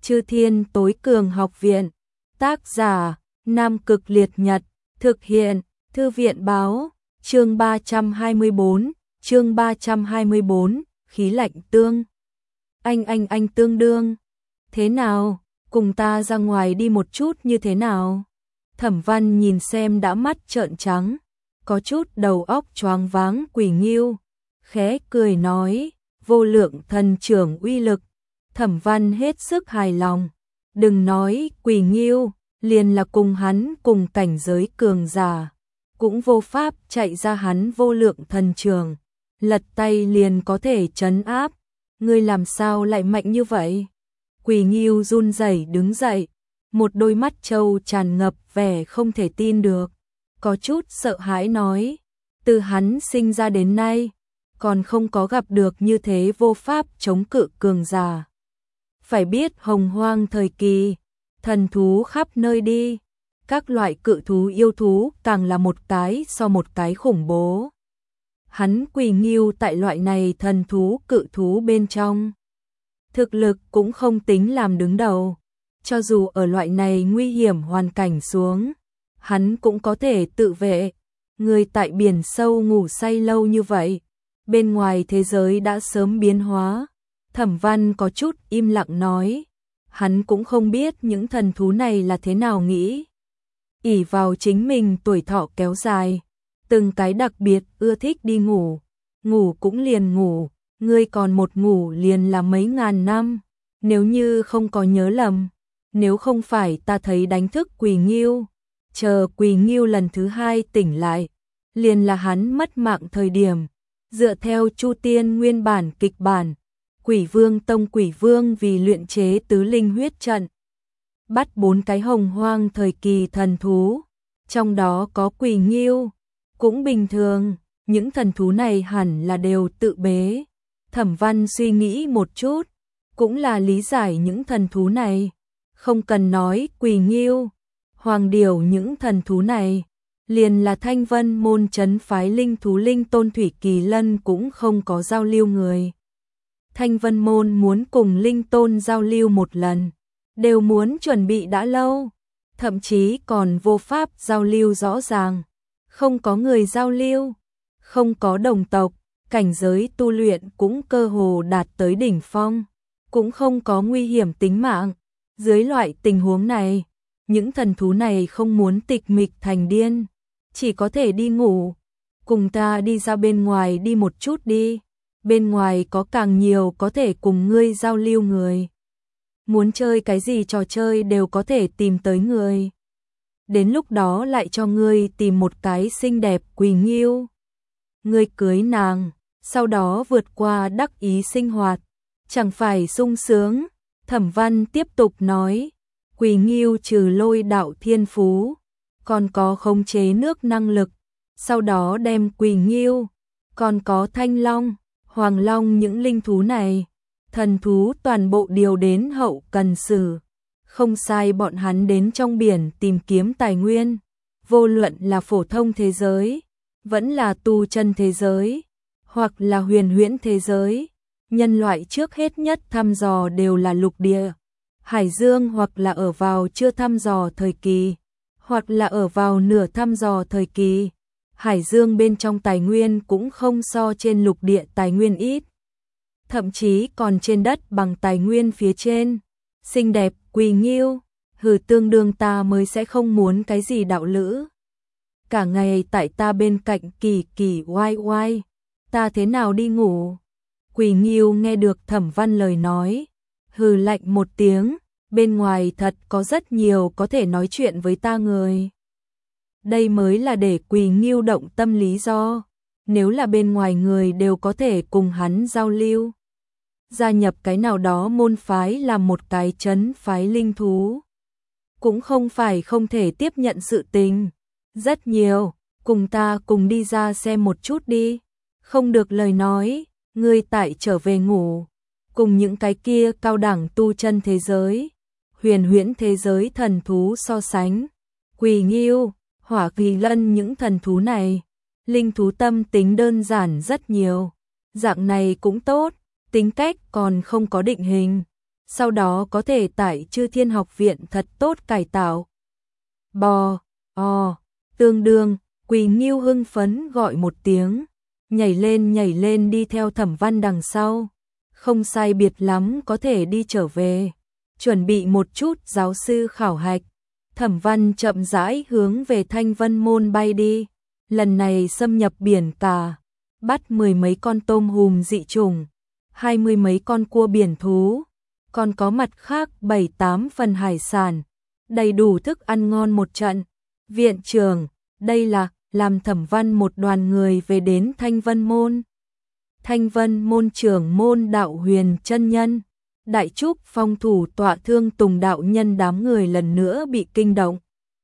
Chư Thiên Tối Cường Học Viện. Tác giả Nam Cực Liệt Nhật. Thực hiện Thư viện Báo. Chương 324, khí lạnh tương. Anh tương đương. Thế nào, cùng ta ra ngoài đi một chút như thế nào? Thẩm Văn nhìn xem đã mắt trợn trắng, có chút đầu óc choáng váng Quỷ Nghiêu, khẽ cười nói, vô lượng thần trưởng uy lực. Thẩm Văn hết sức hài lòng, đừng nói Quỷ Nghiêu, liền là cùng hắn cùng cảnh giới cường giả, cũng vô pháp chạy ra hắn vô lượng thần trường, lật tay liền có thể trấn áp. Ngươi làm sao lại mạnh như vậy? Quỷ Nghiêu run rẩy đứng dậy, một đôi mắt trâu tràn ngập vẻ không thể tin được, có chút sợ hãi nói, từ hắn sinh ra đến nay, còn không có gặp được như thế vô pháp chống cự cường giả. Phải biết hồng hoang thời kỳ, thần thú khắp nơi đi, các loại cự thú yêu thú càng là một cái so một cái khủng bố. Hắn Quỷ Nghiêu tại loại này thần thú cự thú bên trong, thực lực cũng không tính làm đứng đầu, cho dù ở loại này nguy hiểm hoàn cảnh xuống, hắn cũng có thể tự vệ. Người tại biển sâu ngủ say lâu như vậy, bên ngoài thế giới đã sớm biến hóa. Thẩm Văn có chút im lặng nói, hắn cũng không biết những thần thú này là thế nào nghĩ. Ỷ vào chính mình tuổi thọ kéo dài, từng cái đặc biệt ưa thích đi ngủ, ngủ cũng liền ngủ, ngươi còn một ngủ liền là mấy ngàn năm, nếu như không có nhớ lầm, nếu không phải ta thấy đánh thức Quỷ Nghiêu, chờ Quỷ Nghiêu lần thứ hai tỉnh lại, liền là hắn mất mạng thời điểm. Dựa theo Chu Tiên nguyên bản kịch bản, Quỷ Vương Tông Quỷ Vương vì luyện chế tứ linh huyết trận, bắt 4 cái hồng hoang thời kỳ thần thú, trong đó có Quỷ Nghiêu, cũng bình thường, những thần thú này hẳn là đều tự bế. Thẩm Văn suy nghĩ một chút, cũng là lý giải những thần thú này, không cần nói Quỷ Nghiêu, Hoàng Điểu những thần thú này, liền là Thanh Vân môn trấn phái linh thú Linh Tôn Thủy Kỳ Lân cũng không có giao lưu người. Thanh Vân môn muốn cùng Linh Tôn giao lưu một lần, đều muốn chuẩn bị đã lâu, thậm chí còn vô pháp giao lưu rõ ràng, không có người giao lưu, không có đồng tộc, cảnh giới tu luyện cũng cơ hồ đạt tới đỉnh phong, cũng không có nguy hiểm tính mạng. Dưới loại tình huống này, những thần thú này không muốn tịch mịch thành điên, chỉ có thể đi ngủ. Cùng ta đi ra bên ngoài đi một chút đi, bên ngoài có càng nhiều có thể cùng ngươi giao lưu người. Muốn chơi cái gì trò chơi đều có thể tìm tới người. Đến lúc đó lại cho ngươi tìm một cái xinh đẹp Quỷ Nghiêu. Ngươi cưới nàng, sau đó vượt qua đắc ý sinh hoạt, chẳng phải sung sướng. Thẩm Văn tiếp tục nói, Quỷ Nghiêu trừ lôi đạo thiên phú, còn có khống chế nước năng lực, sau đó đem Quỷ Nghiêu, còn có Thanh Long, Hoàng Long những linh thú này, thần thú toàn bộ điều đến hậu cần sử. Không sai, bọn hắn đến trong biển tìm kiếm tài nguyên, vô luận là phổ thông thế giới, vẫn là tu chân thế giới, hoặc là huyền huyễn thế giới, nhân loại trước hết nhất thăm dò đều là lục địa, hải dương, hoặc là ở vào chưa thăm dò thời kỳ, hoặc là ở vào nửa thăm dò thời kỳ. Hải dương bên trong tài nguyên cũng không so trên lục địa tài nguyên ít, thậm chí còn trên đất bằng tài nguyên phía trên. Xinh đẹp Quỷ Nghiêu, hừ, tương đương ta mới sẽ không muốn cái gì đạo lữ. Cả ngày tại ta bên cạnh kỳ kỳ oai oai, ta thế nào đi ngủ? Quỷ Nghiêu nghe được Thẩm Văn lời nói, hừ lạnh một tiếng, bên ngoài thật có rất nhiều có thể nói chuyện với ta người. Đây mới là để Quỷ Nghiêu động tâm lý do, nếu là bên ngoài người đều có thể cùng hắn giao lưu. Gia nhập cái nào đó môn phái làm một cái trấn phái linh thú, cũng không phải không thể tiếp nhận sự tình. Rất nhiều, cùng ta cùng đi ra xem một chút đi. Không được lời nói, ngươi tại trở về ngủ, cùng những cái kia cao đẳng tu chân thế giới, huyền huyễn thế giới thần thú so sánh. Quỷ Nghiêu, Hỏa Kỳ Lân những thần thú này, linh thú tâm tính đơn giản rất nhiều, dạng này cũng tốt, tính cách còn không có định hình, sau đó có thể tại Chư Thiên Học viện thật tốt cải tạo. Bò, tương đương, Quỳ Nghiêu hưng phấn gọi một tiếng, nhảy lên đi theo Thẩm Văn đằng sau. Không sai biệt lắm có thể đi trở về, chuẩn bị một chút giáo sư khảo hạch. Thẩm Văn chậm rãi hướng về Thanh Vân Môn bay đi, lần này xâm nhập biển cả, bắt 10 mấy con tôm hùm dị chủng, 20 mấy con cua biển thú, còn có mặt khác 7-8 phần hải sản, đầy đủ thức ăn ngon một trận. Viện trưởng, đây là làm Thẩm Văn một đoàn người về đến Thanh Vân Môn. Thanh Vân Môn trưởng môn Đạo Huyền chân nhân, Đại Trúc Phong thủ tọa Thương Tùng đạo nhân đám người lần nữa bị kinh động.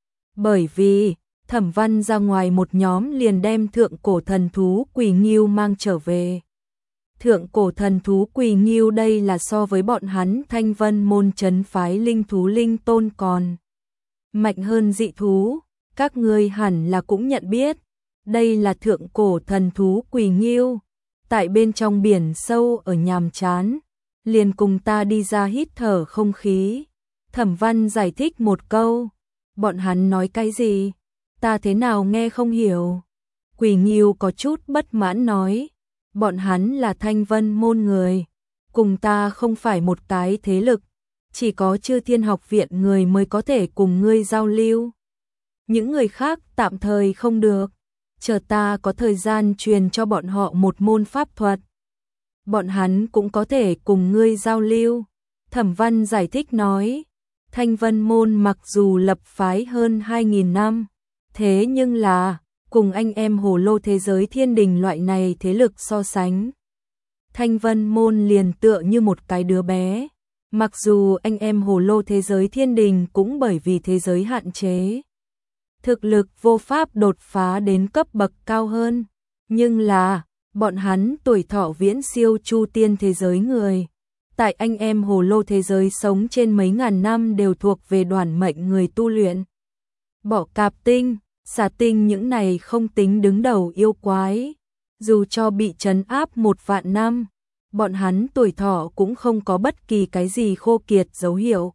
Bởi vì Thẩm Văn ra ngoài một nhóm liền đem thượng cổ thần thú Quỳ Nghiêu mang trở về. Thượng cổ thần thú Quỳ Nghiêu đây là so với bọn hắn Thanh Vân Môn trấn phái linh thú linh tôn còn mạnh hơn dị thú, các ngươi hẳn là cũng nhận biết. Đây là thượng cổ thần thú Quỳ Nghiêu, tại bên trong biển sâu ở nhàm chán, liền cùng ta đi ra hít thở không khí. Thẩm Văn giải thích một câu, bọn hắn nói cái gì? Ta thế nào nghe không hiểu. Quỳ Nghiêu có chút bất mãn nói, bọn hắn là Thanh Vân Môn người, cùng ta không phải một cái thế lực, chỉ có Chư Thiên Học viện người mới có thể cùng ngươi giao lưu. Những người khác tạm thời không được, chờ ta có thời gian truyền cho bọn họ một môn pháp thuật, bọn hắn cũng có thể cùng ngươi giao lưu. Thẩm Văn giải thích nói, Thanh Vân Môn mặc dù lập phái hơn 2.000 năm, thế nhưng là cùng anh em Hồ Lô thế giới Thiên Đình loại này thế lực so sánh, Thanh Vân Môn liền tựa như một cái đứa bé. Mặc dù anh em Hồ Lô thế giới Thiên Đình cũng bởi vì thế giới hạn chế, thực lực vô pháp đột phá đến cấp bậc cao hơn, nhưng là bọn hắn tuổi thọ viễn siêu Chu Tiên thế giới người. Tại anh em Hồ Lô thế giới sống trên mấy ngàn năm đều thuộc về đoàn mệnh người tu luyện. Bỏ Cạp Tinh, Xà Tinh những này không tính đứng đầu yêu quái, dù cho bị trấn áp 1 vạn năm, bọn hắn tuổi thọ cũng không có bất kỳ cái gì khô kiệt dấu hiệu.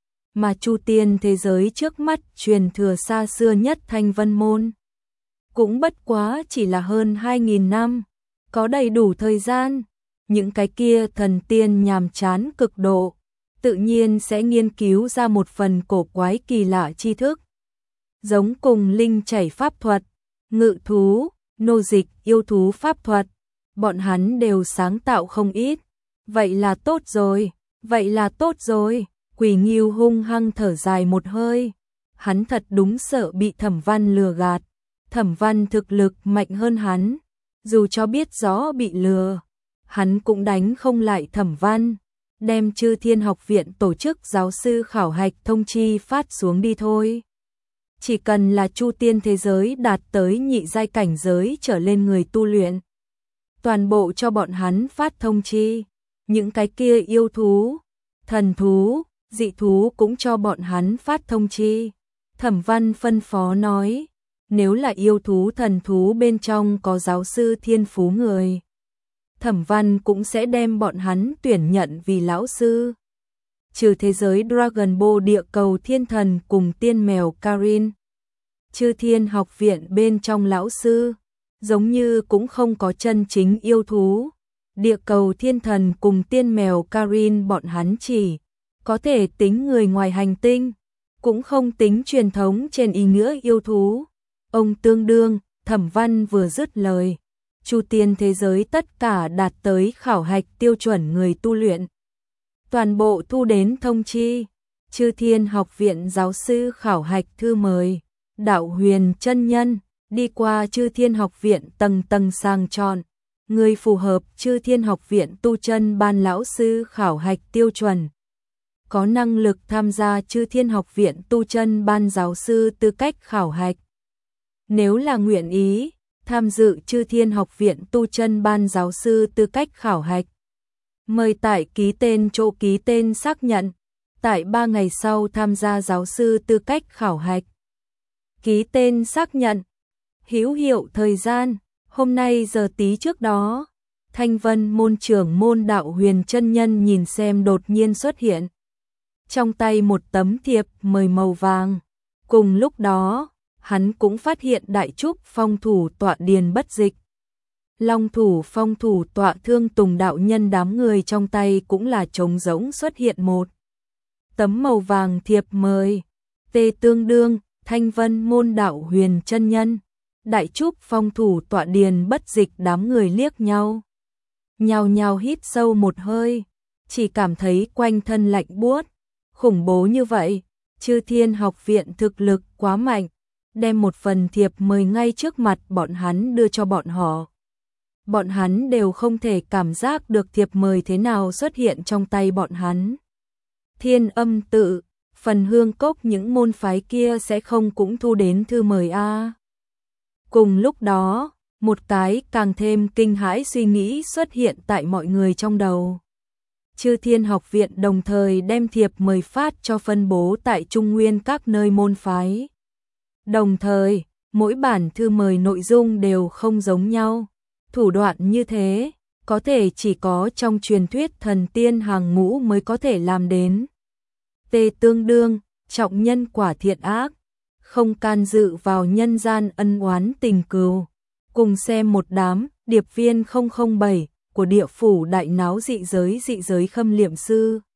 Mà Chu Tiên thế giới trước mắt truyền thừa xa xưa nhất Thanh Vân Môn, cũng bất quá chỉ là hơn 2.000 năm, có đầy đủ thời gian. Những cái kia thần tiên nhàm chán cực độ, tự nhiên sẽ nghiên cứu ra một phần cổ quái kỳ lạ tri thức. Giống cùng linh chảy pháp thuật, ngự thú, nô dịch, yêu thú pháp thuật, bọn hắn đều sáng tạo không ít. Vậy là tốt rồi, vậy là tốt rồi. Quỳ Nghiêu hung hăng thở dài một hơi, hắn thật đúng sợ bị Thẩm Văn lừa gạt. Thẩm Văn thực lực mạnh hơn hắn, dù cho biết rõ bị lừa, hắn cũng đánh không lại Thẩm Văn, đem Chư Thiên Học viện tổ chức giáo sư khảo hạch thông chi phát xuống đi thôi. Chỉ cần là Chu Tiên thế giới đạt tới nhị giai cảnh giới trở lên người tu luyện, toàn bộ cho bọn hắn phát thông chi. Những cái kia yêu thú, thần thú, dị thú cũng cho bọn hắn phát thông chi. Thẩm Văn phân phó nói, nếu là yêu thú thần thú bên trong có giáo sư thiên phú người, Thẩm Văn cũng sẽ đem bọn hắn tuyển nhận vì lão sư. Trừ thế giới Dragon Ball địa cầu thiên thần cùng tiên mèo Karin, Chư Thiên Học viện bên trong lão sư, giống như cũng không có chân chính yêu thú. Địa cầu thiên thần cùng tiên mèo Karin bọn hắn chỉ có thể tính người ngoài hành tinh, cũng không tính truyền thống trên ý nghĩa yêu thú. Ông tương đương, Thẩm Văn vừa dứt lời, Chu Tiên thế giới tất cả đạt tới khảo hạch tiêu chuẩn người tu luyện, toàn bộ thu đến thông chi. Chư Thiên Học viện giáo sư khảo hạch thư mời, Đạo Huyền chân nhân đi qua Chư Thiên Học viện tầng tầng sàng chọn, người phù hợp Chư Thiên Học viện tu chân ban lão sư khảo hạch tiêu chuẩn, có năng lực tham gia Chư Thiên Học viện tu chân ban giáo sư tư cách khảo hạch. Nếu là nguyện ý tham dự Chư Thiên Học viện tu chân ban giáo sư tư cách khảo hạch, mời tại ký tên chỗ ký tên xác nhận, tại 3 ngày sau tham gia giáo sư tư cách khảo hạch. Ký tên xác nhận, hữu hiệu thời gian, hôm nay giờ tí trước đó. Thanh Vân Môn trưởng môn Đạo Huyền chân nhân nhìn xem đột nhiên xuất hiện trong tay một tấm thiệp mời màu vàng. Cùng lúc đó, hắn cũng phát hiện Đại Trúc Phong thủ tọa Điền Bất Dịch, Long thủ Phong thủ tọa Thương Tùng đạo nhân, đám người trong tay cũng là trống rỗng xuất hiện một tấm màu vàng thiệp mời. Tê Tương Đương, Thanh Vân môn đạo Huyền chân nhân, Đại Trúc Phong thủ tọa Điền Bất Dịch, đám người liếc nhau, nhao nhao hít sâu một hơi, chỉ cảm thấy quanh thân lạnh buốt. Khủng bố như vậy, Chư Thiên học viện thực lực quá mạnh, đem một phần thiệp mời ngay trước mặt bọn hắn đưa cho bọn họ. Bọn hắn đều không thể cảm giác được thiệp mời thế nào xuất hiện trong tay bọn hắn. Thiên Âm tự, Phần Hương cốc, những môn phái kia sẽ không cũng thu đến thư mời a? Cùng lúc đó, một cái càng thêm kinh hãi suy nghĩ xuất hiện tại mọi người trong đầu. Chư Thiên học viện đồng thời đem thiệp mời phát cho phân bố tại Trung Nguyên các nơi môn phái. Đồng thời, mỗi bản thư mời nội dung đều không giống nhau. Thủ đoạn như thế, có thể chỉ có trong truyền thuyết thần tiên hàng ngũ mới có thể làm đến. Tê Tương Đương, trọng nhân quả thiện ác, không can dự vào nhân gian ân oán tình cừu. Cùng xem một đám điệp viên 007 của địa phủ đại náo dị giới Khâm Liệm Sư.